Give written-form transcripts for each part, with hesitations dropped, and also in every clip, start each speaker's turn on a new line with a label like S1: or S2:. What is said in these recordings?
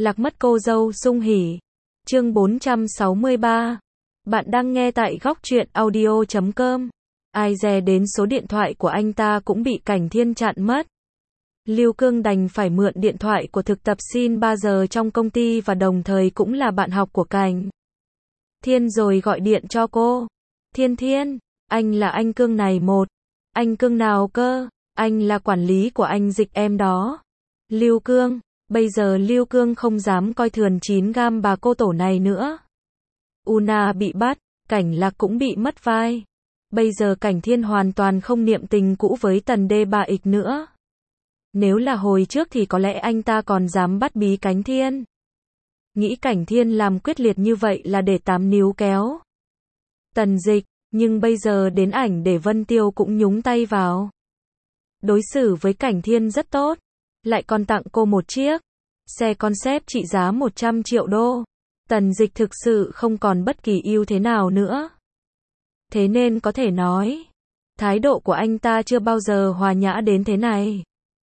S1: Lạc mất cô dâu sung hỉ. Chương 463. Bạn đang nghe tại góc truyện audio.com. Ai dè đến số điện thoại của anh ta cũng bị Cảnh Thiên chặn mất. Lưu Cương đành phải mượn điện thoại của thực tập sinh 3 giờ trong công ty và đồng thời cũng là bạn học của Cảnh Thiên rồi gọi điện cho cô. Thiên, anh là anh Cương này một. Anh Cương nào cơ? Anh là quản lý của anh Dịch em đó. Lưu Cương. Bây giờ Lưu Cương không dám coi thường 9 gam bà cô tổ này nữa. Una bị bắt, Cảnh Lạc cũng bị mất vai. Bây giờ Cảnh Thiên hoàn toàn không niệm tình cũ với Tần D3X nữa. Nếu là hồi trước thì có lẽ anh ta còn dám bắt bí Cảnh Thiên. Nghĩ Cảnh Thiên làm quyết liệt như vậy là để 8 níu kéo Tần Dịch, nhưng bây giờ đến ảnh để Vân Tiêu cũng nhúng tay vào. Đối xử với Cảnh Thiên rất tốt, lại còn tặng cô một chiếc xe concept trị giá 100 triệu đô. Tần Dịch thực sự không còn bất kỳ ưu thế nào nữa. Thế nên có thể nói, thái độ của anh ta chưa bao giờ hòa nhã đến thế này.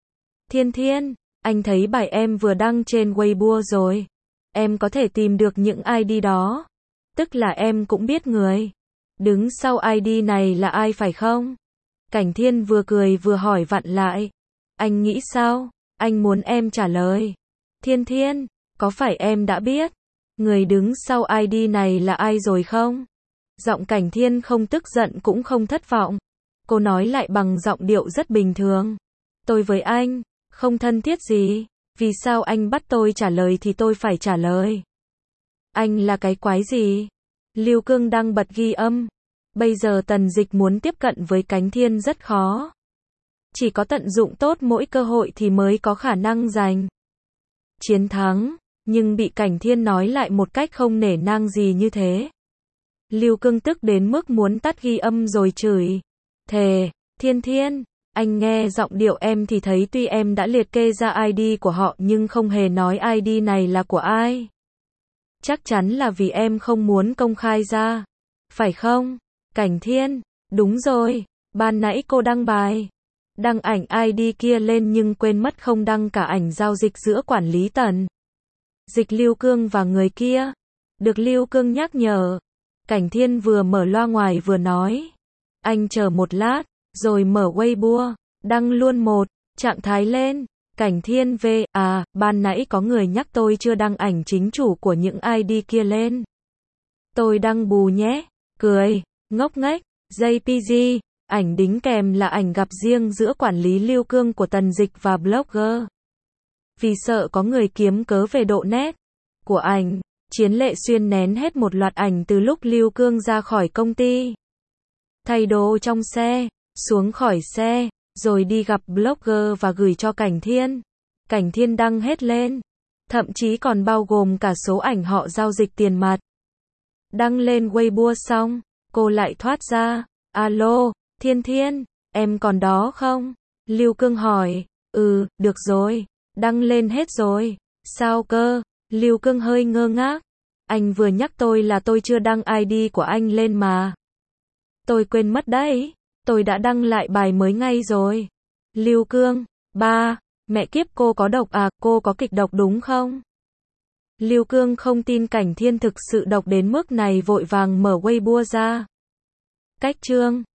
S1: Thiên, anh thấy bài em vừa đăng trên Weibo rồi. Em có thể tìm được những ID đó. Tức là em cũng biết người đứng sau ID này là ai phải không? Cảnh Thiên vừa cười vừa hỏi vặn lại. Anh nghĩ sao? Anh muốn em trả lời. Thiên, có phải em đã biết người đứng sau ID này là ai rồi không? Giọng Cảnh Thiên không tức giận cũng không thất vọng. Cô nói lại bằng giọng điệu rất bình thường. Tôi với anh không thân thiết gì. Vì sao anh bắt tôi trả lời thì tôi phải trả lời? Anh là cái quái gì? Lưu Cương đang bật ghi âm. Bây giờ Tần Dịch muốn tiếp cận với Cảnh Thiên rất khó. Chỉ có tận dụng tốt mỗi cơ hội thì mới có khả năng giành chiến thắng. Nhưng bị Cảnh Thiên nói lại một cách không nể nang gì như thế. Lưu Cương tức đến mức muốn tắt ghi âm rồi chửi. Thề, Thiên, anh nghe giọng điệu em thì thấy tuy em đã liệt kê ra ID của họ nhưng không hề nói ID này là của ai. Chắc chắn là vì em không muốn công khai ra. Phải không? Cảnh Thiên, đúng rồi, ban nãy cô đăng đăng ảnh ID kia lên nhưng quên mất không đăng cả ảnh giao dịch giữa quản lý Tần Dịch Lưu Cương và người kia. Được Lưu Cương nhắc nhở. Cảnh Thiên vừa mở loa ngoài vừa nói. Anh chờ một lát, rồi mở Weibo, đăng luôn một trạng thái lên. Cảnh Thiên ban nãy có người nhắc tôi chưa đăng ảnh chính chủ của những ID kia lên. Tôi đăng bù nhé. Cười, ngốc nghếch, JPG, ảnh đính kèm là ảnh gặp riêng giữa quản lý Lưu Cương của Tần Dịch và blogger. Vì sợ có người kiếm cớ về độ nét của ảnh, Chiến Lệ Xuyên nén hết một loạt ảnh từ lúc Lưu Cương ra khỏi công ty. Thay đồ trong xe, xuống khỏi xe, rồi đi gặp blogger và gửi cho Cảnh Thiên. Cảnh Thiên đăng hết lên. Thậm chí còn bao gồm cả số ảnh họ giao dịch tiền mặt. Đăng lên Weibo xong, cô lại thoát ra. Alo, Thiên, em còn đó không? Lưu Cương hỏi. Được rồi, đăng lên hết rồi. Sao cơ? Lưu Cương hơi ngơ ngác. Anh vừa nhắc tôi là tôi chưa đăng ID của anh lên mà. Tôi quên mất đấy. Tôi đã đăng lại bài mới ngay rồi. Lưu Cương, mẹ kiếp cô có độc à, cô có kịch độc đúng không? Lưu Cương không tin Cảnh Thiên thực sự độc đến mức này vội vàng mở Weibo ra. Cách chương